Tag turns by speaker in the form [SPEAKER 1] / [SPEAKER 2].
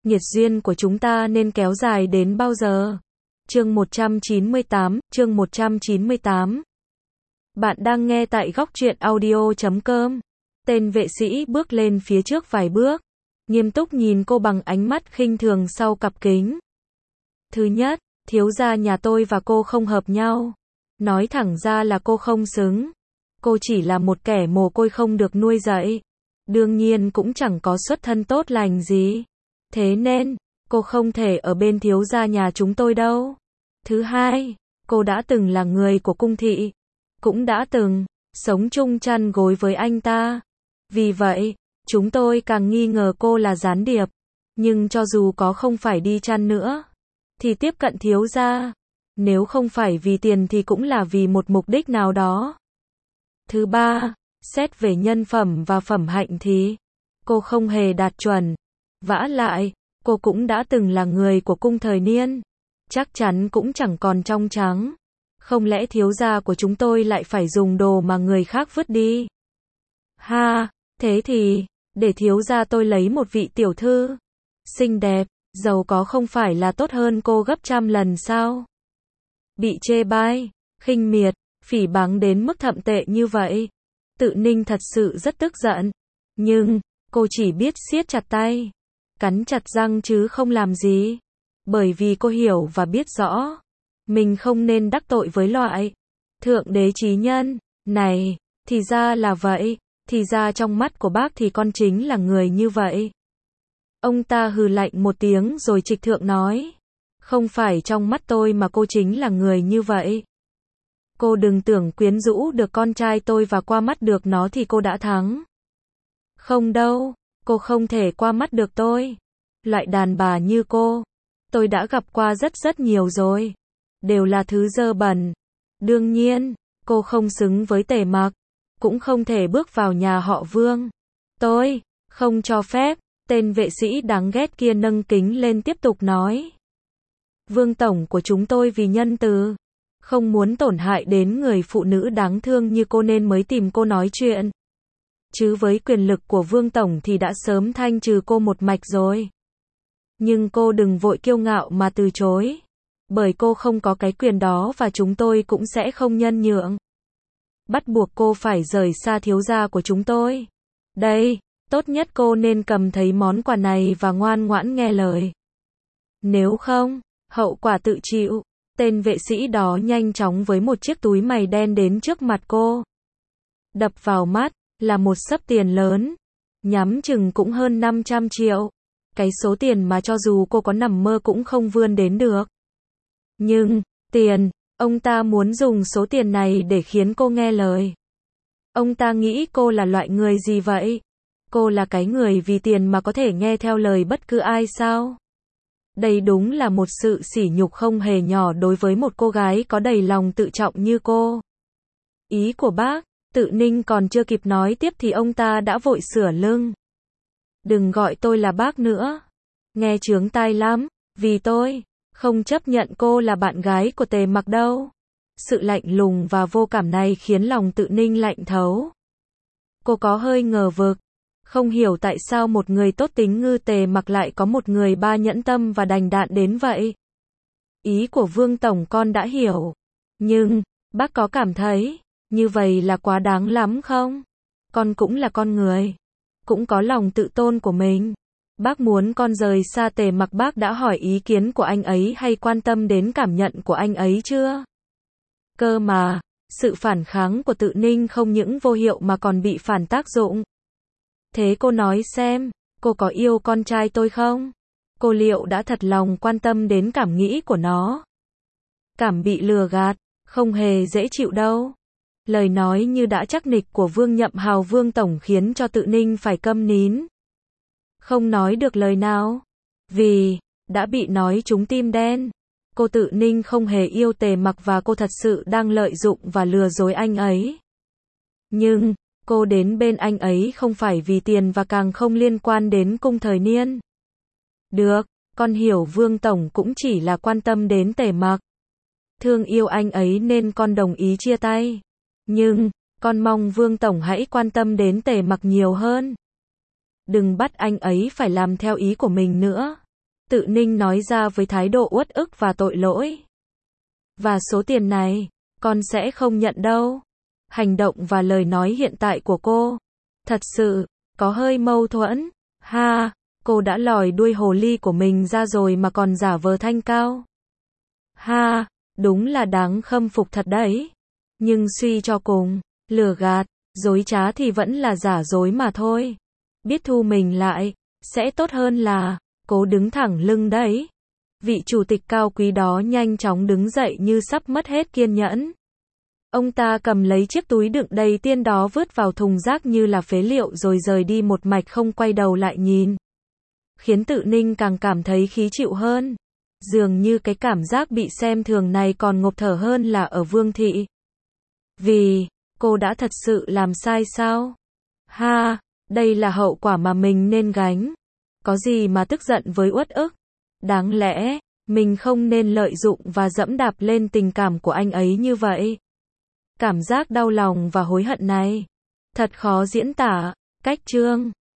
[SPEAKER 1] Nhiệt duyên của chúng ta nên kéo dài đến bao giờ? Chương 198. Bạn đang nghe tại góc truyện audio.com. Tên vệ sĩ bước lên phía trước vài bước, nghiêm túc nhìn cô bằng ánh mắt khinh thường sau cặp kính. Thứ nhất, thiếu gia nhà tôi và cô không hợp nhau. Nói thẳng ra là cô không xứng. Cô chỉ là một kẻ mồ côi không được nuôi dạy. Đương nhiên cũng chẳng có xuất thân tốt lành gì. Thế nên, cô không thể ở bên thiếu gia nhà chúng tôi đâu. Thứ hai, cô đã từng là người của cung thị. Cũng đã từng sống chung chăn gối với anh ta. Vì vậy, chúng tôi càng nghi ngờ cô là gián điệp. Nhưng cho dù có không phải đi chăn nữa, thì tiếp cận thiếu gia, nếu không phải vì tiền thì cũng là vì một mục đích nào đó. Thứ ba, xét về nhân phẩm và phẩm hạnh thì cô không hề đạt chuẩn. Vả lại, cô cũng đã từng là người của cung thời niên, chắc chắn cũng chẳng còn trong trắng. Không lẽ thiếu gia của chúng tôi lại phải dùng đồ mà người khác vứt đi? Ha, thế thì, để thiếu gia tôi lấy một vị tiểu thư xinh đẹp, giàu có không phải là tốt hơn cô gấp trăm lần sao? Bị chê bai, khinh miệt, phỉ báng đến mức thậm tệ như vậy, Tự Ninh thật sự rất tức giận. Nhưng, cô chỉ biết siết chặt tay, cắn chặt răng chứ không làm gì. Bởi vì cô hiểu và biết rõ, mình không nên đắc tội với loại thượng đế chí nhân này. Thì ra là vậy, thì ra trong mắt của bác thì con chính là người như vậy. Ông ta hừ lạnh một tiếng rồi trịch thượng nói. Không phải trong mắt tôi mà cô chính là người như vậy. Cô đừng tưởng quyến rũ được con trai tôi và qua mắt được nó thì cô đã thắng. Không đâu, cô không thể qua mắt được tôi. Loại đàn bà như cô, tôi đã gặp qua rất nhiều rồi. Đều là thứ dơ bẩn. Đương nhiên, cô không xứng với Tề Mặc, cũng không thể bước vào nhà họ Vương. Tôi không cho phép. Tên vệ sĩ đáng ghét kia nâng kính lên tiếp tục nói. Vương tổng của chúng tôi vì nhân từ, không muốn tổn hại đến người phụ nữ đáng thương như cô nên mới tìm cô nói chuyện. Chứ với quyền lực của Vương tổng thì đã sớm thanh trừ cô một mạch rồi. Nhưng cô đừng vội kiêu ngạo mà từ chối. Bởi cô không có cái quyền đó và chúng tôi cũng sẽ không nhân nhượng. Bắt buộc cô phải rời xa thiếu gia của chúng tôi. Đây, tốt nhất cô nên cầm thấy món quà này và ngoan ngoãn nghe lời. Nếu không, hậu quả tự chịu. Tên vệ sĩ đó nhanh chóng với một chiếc túi mày đen đến trước mặt cô. Đập vào mắt là một xấp tiền lớn, nhắm chừng cũng hơn 500 triệu. Cái số tiền mà cho dù cô có nằm mơ cũng không vươn đến được. Nhưng, ông ta muốn dùng số tiền này để khiến cô nghe lời. Ông ta nghĩ cô là loại người gì vậy? Cô là cái người vì tiền mà có thể nghe theo lời bất cứ ai sao? Đây đúng là một sự sỉ nhục không hề nhỏ đối với một cô gái có đầy lòng tự trọng như cô. Ý của bác, Tự Ninh còn chưa kịp nói tiếp thì ông ta đã vội sửa lưng. Đừng gọi tôi là bác nữa. Nghe chướng tai lắm, vì tôi không chấp nhận cô là bạn gái của Tề Mặc đâu. Sự lạnh lùng và vô cảm này khiến lòng Tự Ninh lạnh thấu. Cô có hơi ngờ vực. Không hiểu tại sao một người tốt tính như Tề Mặc lại có một người ba nhẫn tâm và đành đạn đến vậy. Ý của Vương tổng con đã hiểu. Nhưng, bác có cảm thấy như vậy là quá đáng lắm không? Con cũng là con người, cũng có lòng tự tôn của mình. Bác muốn con rời xa Tề Mặc, bác đã hỏi ý kiến của anh ấy hay quan tâm đến cảm nhận của anh ấy chưa? Cơ mà, sự phản kháng của Tự Ninh không những vô hiệu mà còn bị phản tác dụng. Thế cô nói xem, cô có yêu con trai tôi không? Cô liệu đã thật lòng quan tâm đến cảm nghĩ của nó? Cảm bị lừa gạt, không hề dễ chịu đâu. Lời nói như đã chắc nịch của Vương Nhậm Hào Vương tổng khiến cho Tự Ninh phải câm nín. Không nói được lời nào. Vì đã bị nói trúng tim đen. Cô Tự Ninh không hề yêu Tề Mặc và cô thật sự đang lợi dụng và lừa dối anh ấy. Nhưng, cô đến bên anh ấy không phải vì tiền và càng không liên quan đến cung thời niên. Được, con hiểu Vương tổng cũng chỉ là quan tâm đến Tề Mặc. Thương yêu anh ấy nên con đồng ý chia tay. Nhưng, con mong Vương tổng hãy quan tâm đến Tề Mặc nhiều hơn. Đừng bắt anh ấy phải làm theo ý của mình nữa. Tự Ninh nói ra với thái độ uất ức và tội lỗi. Và số tiền này, con sẽ không nhận đâu. Hành động và lời nói hiện tại của cô, thật sự, có hơi mâu thuẫn. Ha, cô đã lòi đuôi hồ ly của mình ra rồi mà còn giả vờ thanh cao. Ha, đúng là đáng khâm phục thật đấy. Nhưng suy cho cùng, lừa gạt, dối trá thì vẫn là giả dối mà thôi. Biết thu mình lại, sẽ tốt hơn là, cố đứng thẳng lưng đấy. Vị chủ tịch cao quý đó nhanh chóng đứng dậy như sắp mất hết kiên nhẫn. Ông ta cầm lấy chiếc túi đựng đầy tiền đó vứt vào thùng rác như là phế liệu rồi rời đi một mạch không quay đầu lại nhìn. Khiến Tự Ninh càng cảm thấy khí chịu hơn. Dường như cái cảm giác bị xem thường này còn ngộp thở hơn là ở Vương Thị. Vì, cô đã thật sự làm sai sao? Ha, đây là hậu quả mà mình nên gánh. Có gì mà tức giận với uất ức? Đáng lẽ, mình không nên lợi dụng và dẫm đạp lên tình cảm của anh ấy như vậy. Cảm giác đau lòng và hối hận này, thật khó diễn tả. Cách chương